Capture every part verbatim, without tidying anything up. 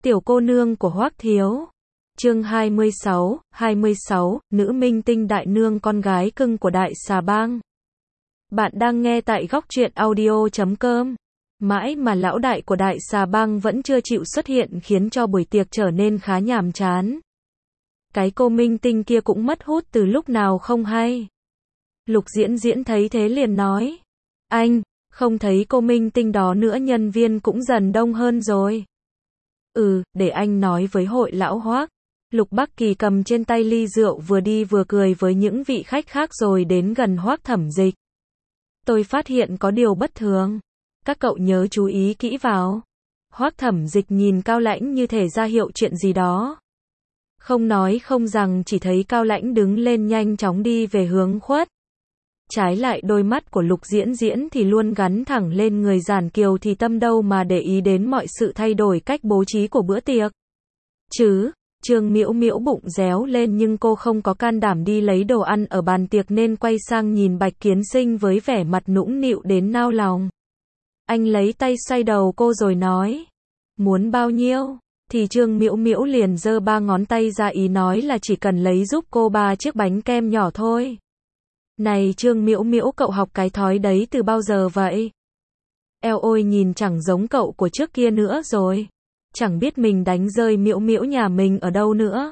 Tiểu cô nương của Hoắc Thiếu. Chương hai mươi sáu, hai mươi sáu, nữ minh tinh đại nương con gái cưng của Đại Xà Bang. Bạn đang nghe tại góc truyện audio chấm com. Mãi mà lão đại của Đại Xà Bang vẫn chưa chịu xuất hiện khiến cho buổi tiệc trở nên khá nhàm chán. Cái cô minh tinh kia cũng mất hút từ lúc nào không hay. Lục Diễn Diễn thấy thế liền nói: "Anh, không thấy cô minh tinh đó nữa, nhân viên cũng dần đông hơn rồi." "Ừ, để anh nói với hội lão Hoắc." Lục Bắc Kỳ cầm trên tay ly rượu vừa đi vừa cười với những vị khách khác rồi đến gần Hoắc Thẩm Dịch. "Tôi phát hiện có điều bất thường. Các cậu nhớ chú ý kỹ vào." Hoắc Thẩm Dịch nhìn Cao Lãnh như thể ra hiệu chuyện gì đó. Không nói không rằng chỉ thấy Cao Lãnh đứng lên nhanh chóng đi về hướng khuất. Trái lại đôi mắt của Lục Diễn Diễn thì luôn gắn thẳng lên người Giản Kiều, thì tâm đâu mà để ý đến mọi sự thay đổi cách bố trí của bữa tiệc. Chứ, Trương Miễu Miễu bụng réo lên nhưng cô không có can đảm đi lấy đồ ăn ở bàn tiệc nên quay sang nhìn Bạch Kiến Sinh với vẻ mặt nũng nịu đến nao lòng. Anh lấy tay xoay đầu cô rồi nói: "Muốn bao nhiêu?" Thì Trương Miễu Miễu liền giơ ba ngón tay ra ý nói là chỉ cần lấy giúp cô ba chiếc bánh kem nhỏ thôi. "Này Trương Miễu Miễu, cậu học cái thói đấy từ bao giờ vậy? Eo ôi, nhìn chẳng giống cậu của trước kia nữa rồi. Chẳng biết mình đánh rơi Miễu Miễu nhà mình ở đâu nữa."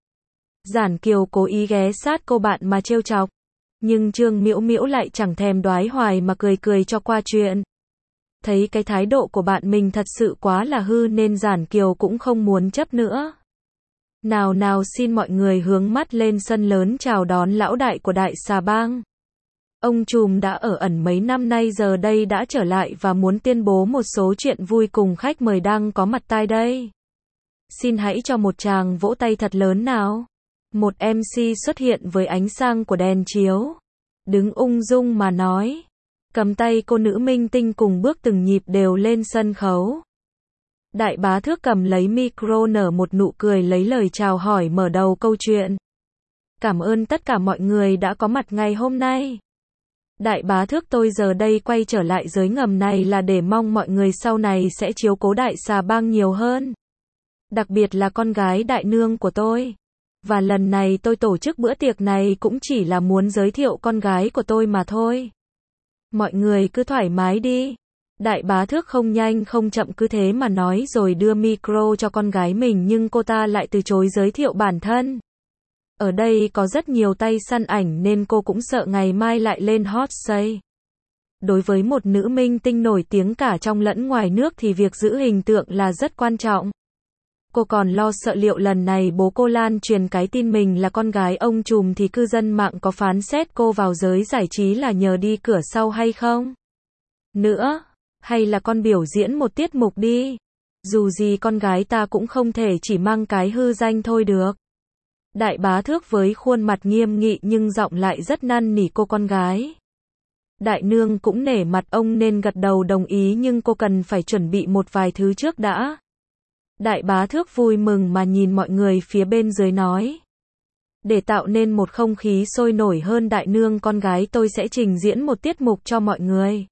Giản Kiều cố ý ghé sát cô bạn mà trêu chọc, nhưng Trương Miễu Miễu lại chẳng thèm đoái hoài mà cười cười cho qua chuyện. Thấy cái thái độ của bạn mình thật sự quá là hư nên Giản Kiều cũng không muốn chấp nữa. "Nào nào, xin mọi người hướng mắt lên sân lớn chào đón lão đại của Đại Xà Bang. Ông trùm đã ở ẩn mấy năm nay giờ đây đã trở lại và muốn tuyên bố một số chuyện vui cùng khách mời đang có mặt tại đây. Xin hãy cho một tràng vỗ tay thật lớn nào." Một em xê xuất hiện với ánh sáng của đèn chiếu, đứng ung dung mà nói, cầm tay cô nữ minh tinh cùng bước từng nhịp đều lên sân khấu. Đại Bá Thước cầm lấy micro nở một nụ cười lấy lời chào hỏi mở đầu câu chuyện. "Cảm ơn tất cả mọi người đã có mặt ngày hôm nay. Đại Bá Thước, tôi giờ đây quay trở lại giới ngầm này là để mong mọi người sau này sẽ chiếu cố Đại Xà Bang nhiều hơn. Đặc biệt là con gái đại nương của tôi. Và lần này tôi tổ chức bữa tiệc này cũng chỉ là muốn giới thiệu con gái của tôi mà thôi. Mọi người cứ thoải mái đi." Đại Bá Thước không nhanh không chậm cứ thế mà nói rồi đưa micro cho con gái mình, nhưng cô ta lại từ chối giới thiệu bản thân. Ở đây có rất nhiều tay săn ảnh nên cô cũng sợ ngày mai lại lên hot search. Đối với một nữ minh tinh nổi tiếng cả trong lẫn ngoài nước thì việc giữ hình tượng là rất quan trọng. Cô còn lo sợ liệu lần này bố cô lan truyền cái tin mình là con gái ông trùm thì cư dân mạng có phán xét cô vào giới giải trí là nhờ đi cửa sau hay không. Nữa, hay là con biểu diễn một tiết mục đi. Dù gì con gái ta cũng không thể chỉ mang cái hư danh thôi được. Đại Bá Thước với khuôn mặt nghiêm nghị nhưng giọng lại rất năn nỉ cô con gái. Đại nương cũng nể mặt ông nên gật đầu đồng ý, nhưng cô cần phải chuẩn bị một vài thứ trước đã. Đại Bá Thước vui mừng mà nhìn mọi người phía bên dưới nói: "Để tạo nên một không khí sôi nổi hơn, đại nương con gái tôi sẽ trình diễn một tiết mục cho mọi người.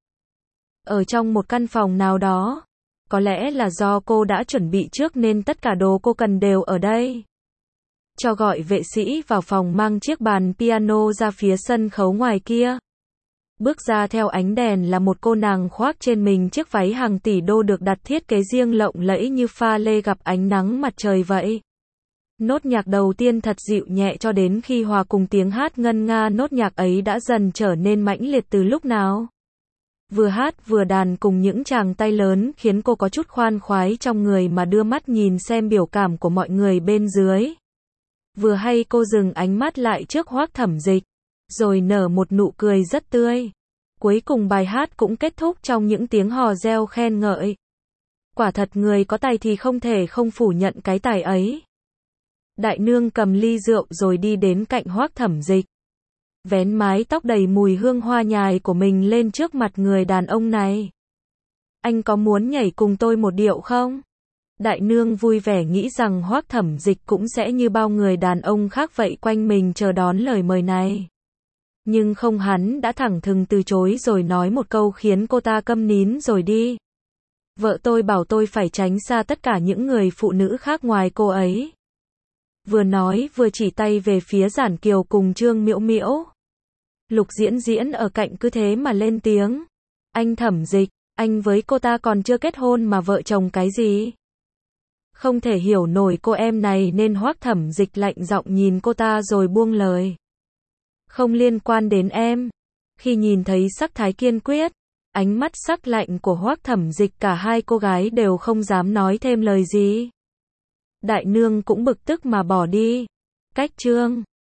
Ở trong một căn phòng nào đó. Có lẽ là do cô đã chuẩn bị trước nên tất cả đồ cô cần đều ở đây. Cho gọi vệ sĩ vào phòng mang chiếc bàn piano ra phía sân khấu ngoài kia." Bước ra theo ánh đèn là một cô nàng khoác trên mình chiếc váy hàng tỷ đô được đặt thiết kế riêng lộng lẫy như pha lê gặp ánh nắng mặt trời vậy. Nốt nhạc đầu tiên thật dịu nhẹ cho đến khi hòa cùng tiếng hát ngân nga, nốt nhạc ấy đã dần trở nên mãnh liệt từ lúc nào. Vừa hát vừa đàn cùng những tràng tay lớn khiến cô có chút khoan khoái trong người mà đưa mắt nhìn xem biểu cảm của mọi người bên dưới. Vừa hay cô dừng ánh mắt lại trước Hoắc Thẩm Dịch, rồi nở một nụ cười rất tươi. Cuối cùng bài hát cũng kết thúc trong những tiếng hò reo khen ngợi. Quả thật người có tài thì không thể không phủ nhận cái tài ấy. Đại nương cầm ly rượu rồi đi đến cạnh Hoắc Thẩm Dịch, vén mái tóc đầy mùi hương hoa nhài của mình lên trước mặt người đàn ông này. "Anh có muốn nhảy cùng tôi một điệu không?" Đại nương vui vẻ nghĩ rằng Hoắc Thẩm Dịch cũng sẽ như bao người đàn ông khác vậy quanh mình chờ đón lời mời này. Nhưng không, hắn đã thẳng thừng từ chối rồi nói một câu khiến cô ta câm nín rồi đi. Vợ tôi bảo tôi phải tránh xa tất cả những người phụ nữ khác ngoài cô ấy. Vừa nói vừa chỉ tay về phía Giản Kiều cùng Trương Miễu Miễu. Lục Diễn Diễn ở cạnh cứ thế mà lên tiếng. Anh Thẩm Dịch, anh với cô ta còn chưa kết hôn mà vợ chồng cái gì? Không thể hiểu nổi cô em này nên Hoắc Thẩm Dịch lạnh giọng nhìn cô ta rồi buông lời. Không liên quan đến em. Khi nhìn thấy sắc thái kiên quyết, ánh mắt sắc lạnh của Hoắc Thẩm Dịch, cả hai cô gái đều không dám nói thêm lời gì. Đại nương cũng bực tức mà bỏ đi. Cách chương